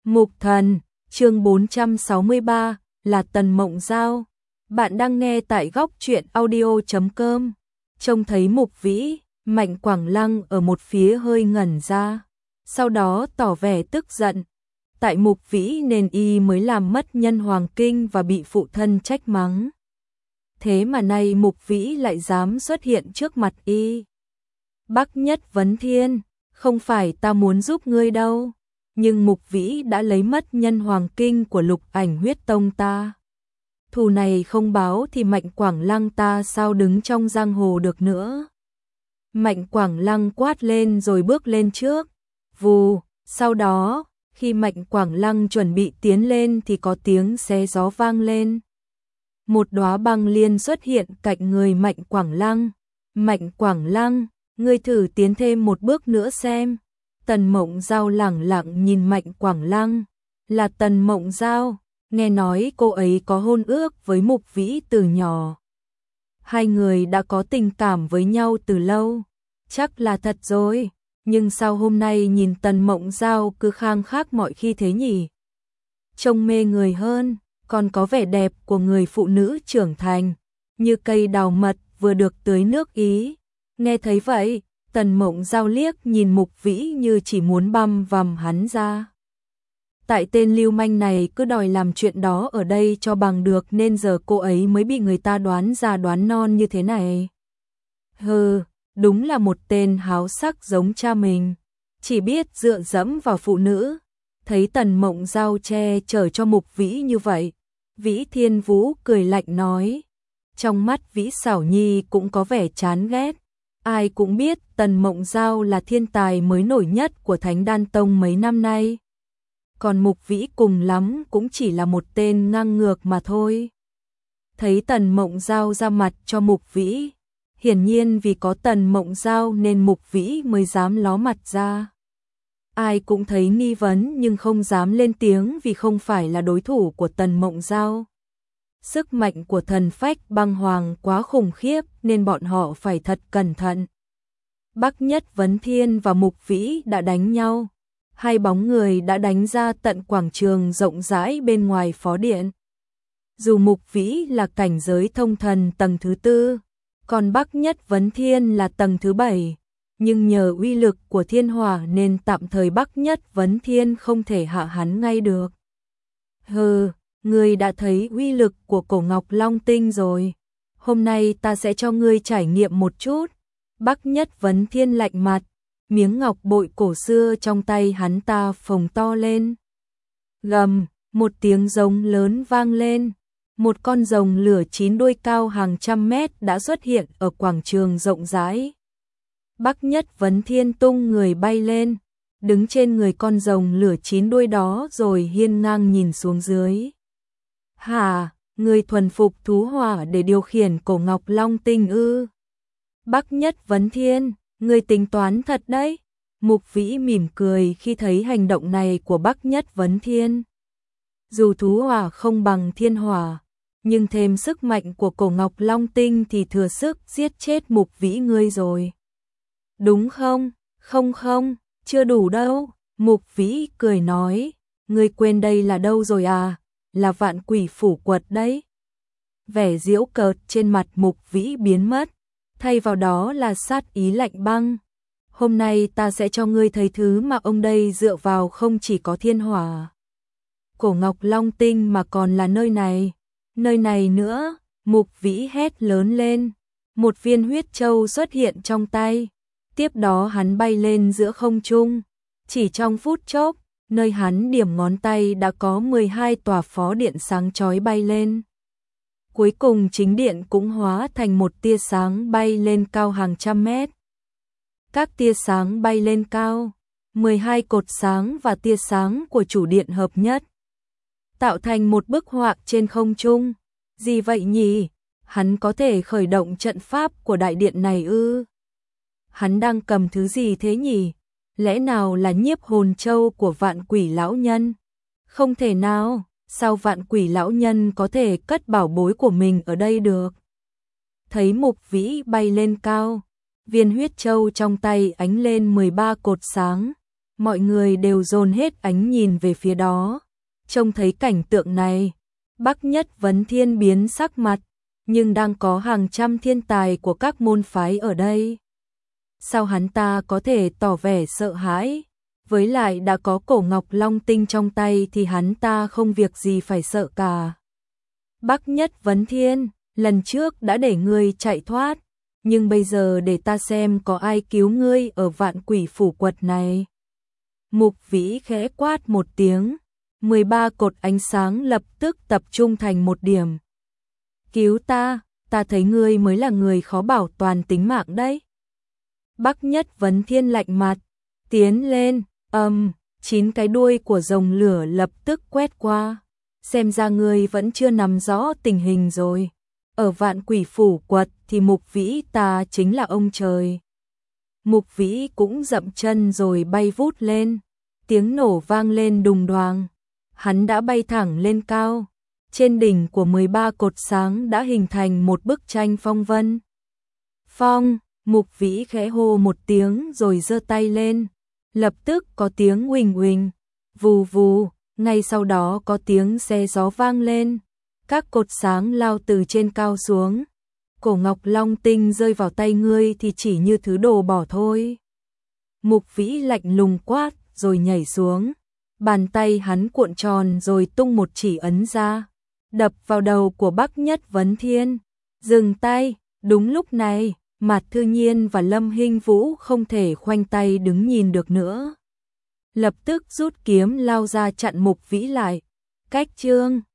Mục Thần, chương 463, là Tần Mộng Giao. Bạn đang nghe tại góc truyện audio.com. Trông thấy Mục Vĩ, Mạnh Quảng Lăng ở một phía hơi ngẩn ra, sau đó tỏ vẻ tức giận. Tại Mục Vĩ nên y mới làm mất nhân hoàng kinh và bị phụ thân trách mắng. Thế mà nay Mục Vĩ lại dám xuất hiện trước mặt y. Bắc Nhất Vấn Thiên, không phải ta muốn giúp ngươi đâu, nhưng Mục Vĩ đã lấy mất nhân hoàng kinh của Lục Ảnh Huyết Tông ta. Thù này không báo thì Mạnh Quảng Lăng ta sao đứng trong giang hồ được nữa. Mạnh Quảng Lăng quát lên rồi bước lên trước. Vù, sau đó, khi Mạnh Quảng Lăng chuẩn bị tiến lên thì có tiếng xé gió vang lên. Một đóa băng liên xuất hiện cạnh người Mạnh Quảng Lăng. Mạnh Quảng Lăng, ngươi thử tiến thêm một bước nữa xem. Tần Mộng Giao lẳng lặng nhìn Mạnh Quảng Lăng. Là Tần Mộng Giao, nghe nói cô ấy có hôn ước với Mục Vĩ từ nhỏ. Hai người đã có tình cảm với nhau từ lâu, chắc là thật rồi, nhưng sao hôm nay nhìn Tần Mộng Giao cứ khang khác mọi khi thế nhỉ? Trông mê người hơn, còn có vẻ đẹp của người phụ nữ trưởng thành, như cây đào mật vừa được tưới nước ý. Nghe thấy vậy, Tần Mộng Giao liếc nhìn Mục Vĩ như chỉ muốn băm vằm hắn ra. Tại tên lưu manh này cứ đòi làm chuyện đó ở đây cho bằng được nên giờ cô ấy mới bị người ta đoán già đoán non như thế này. Hừ, đúng là một tên háo sắc giống cha mình, chỉ biết dựa dẫm vào phụ nữ. Thấy Tần Mộng Giao che chở cho Mục Vĩ như vậy, Vĩ Thiên Vũ cười lạnh nói. Trong mắt Vĩ Xảo Nhi cũng có vẻ chán ghét. Ai cũng biết Tần Mộng Giao là thiên tài mới nổi nhất của Thánh Đan Tông mấy năm nay. Còn Mục Vĩ cùng lắm cũng chỉ là một tên ngang ngược mà thôi. Thấy Tần Mộng Giao ra mặt cho Mục Vĩ, hiển nhiên vì có Tần Mộng Giao nên Mục Vĩ mới dám ló mặt ra. Ai cũng thấy nghi vấn nhưng không dám lên tiếng vì không phải là đối thủ của Tần Mộng Giao. Sức mạnh của thần phách băng hoàng quá khủng khiếp nên bọn họ phải thật cẩn thận. Bắc Nhất Vấn Thiên và Mục Vĩ đã đánh nhau. Hai bóng người đã đánh ra tận quảng trường rộng rãi bên ngoài phó điện. Dù Mục Vĩ là cảnh giới thông thần tầng thứ 4, còn Bắc Nhất Vấn Thiên là tầng thứ 7, nhưng nhờ uy lực của thiên hỏa nên tạm thời Bắc Nhất Vấn Thiên không thể hạ hắn ngay được. Hừ, ngươi đã thấy uy lực của cổ ngọc long tinh rồi. Hôm nay ta sẽ cho ngươi trải nghiệm một chút. Bắc Nhất Vấn Thiên lạnh mặt. Miếng ngọc bội cổ xưa trong tay hắn ta phồng to lên. Gầm, một tiếng rống lớn vang lên. Một con rồng lửa 9 đuôi cao hàng trăm mét đã xuất hiện ở quảng trường rộng rãi. Bắc Nhất Vấn Thiên tung người bay lên, đứng trên người con rồng lửa 9 đuôi đó rồi hiên ngang nhìn xuống dưới. Hả, người thuần phục thú hỏa để điều khiển cổ ngọc long tinh ư? Bắc Nhất Vấn Thiên, người tính toán thật đấy. Mục Vĩ mỉm cười khi thấy hành động này của Bắc Nhất Vấn Thiên. Dù thú hỏa không bằng thiên hỏa, nhưng thêm sức mạnh của cổ ngọc long tinh thì thừa sức giết chết Mục Vĩ ngươi rồi. Đúng không? Không, chưa đủ đâu. Mục Vĩ cười nói, ngươi quên đây là đâu rồi à? Là Vạn Quỷ Phủ Quật đấy. Vẻ giễu cợt trên mặt Mục Vĩ biến mất, thay vào đó là sát ý lạnh băng. Hôm nay ta sẽ cho ngươi thấy thứ mà ông đây dựa vào không chỉ có thiên hỏa, cổ ngọc long tinh mà còn là nơi này nữa. Mục Vĩ hét lớn lên, một viên huyết châu xuất hiện trong tay, tiếp đó hắn bay lên giữa không trung. Chỉ trong phút chốc, nơi hắn điểm ngón tay đã có 12 tòa phó điện sáng chói bay lên. Cuối cùng chính điện cũng hóa thành một tia sáng bay lên cao hàng trăm mét. Các tia sáng bay lên cao, 12 cột sáng và tia sáng của chủ điện hợp nhất, tạo thành một bức họa trên không trung. Gì vậy nhỉ? Hắn có thể khởi động trận pháp của đại điện này ư? Hắn đang cầm thứ gì thế nhỉ? Lẽ nào là nhiếp hồn châu của Vạn Quỷ lão nhân? Không thể nào, sao Vạn Quỷ lão nhân có thể cất bảo bối của mình ở đây được? Thấy Mục Vĩ bay lên cao, viên huyết châu trong tay ánh lên 13 cột sáng, Mọi người đều dồn hết ánh nhìn về phía đó. Trông thấy cảnh tượng này, Bắc Nhất Vấn Thiên biến sắc mặt, nhưng đang có hàng trăm thiên tài của các môn phái ở đây. Sao hắn ta có thể tỏ vẻ sợ hãi? Với lại đã có cổ ngọc long tinh trong tay thì hắn ta không việc gì phải sợ cả. Bắc Nhất Vấn Thiên, lần trước đã để ngươi chạy thoát, nhưng bây giờ để ta xem có ai cứu ngươi ở Vạn Quỷ Phủ Quật này. Mục Vĩ khẽ quát một tiếng, 13 cột ánh sáng lập tức tập trung thành một điểm. Cứu ta, ta thấy ngươi mới là người khó bảo toàn tính mạng đấy. Bắc Nhất Vấn Thiên lạnh mặt, tiến lên, 9 cái đuôi của rồng lửa lập tức quét qua. Xem ra ngươi vẫn chưa nắm rõ tình hình rồi. Ở Vạn Quỷ Phủ Quật thì Mục Vĩ ta chính là ông trời. Mục Vĩ cũng dậm chân rồi bay vút lên. Tiếng nổ vang lên đùng đoàng. Hắn đã bay thẳng lên cao. Trên đỉnh của 13 cột sáng đã hình thành một bức tranh phong vân. Phong, Mục Vĩ khẽ hô một tiếng rồi giơ tay lên. Lập tức có tiếng huỳnh huỳnh, vù vù, ngay sau đó có tiếng xe gió vang lên. Các cột sáng lao từ trên cao xuống. Cổ ngọc long tinh rơi vào tay ngươi thì chỉ như thứ đồ bỏ thôi. Mục Vĩ lạnh lùng quát rồi nhảy xuống. Bàn tay hắn cuộn tròn rồi tung một chỉ ấn ra, đập vào đầu của Bắc Nhất Vấn Thiên. Dừng tay, đúng lúc này, Mạt Thư Nhiên và Lâm Hinh Vũ không thể khoanh tay đứng nhìn được nữa. Lập tức rút kiếm lao ra chặn Mục Vĩ lại. Cách chương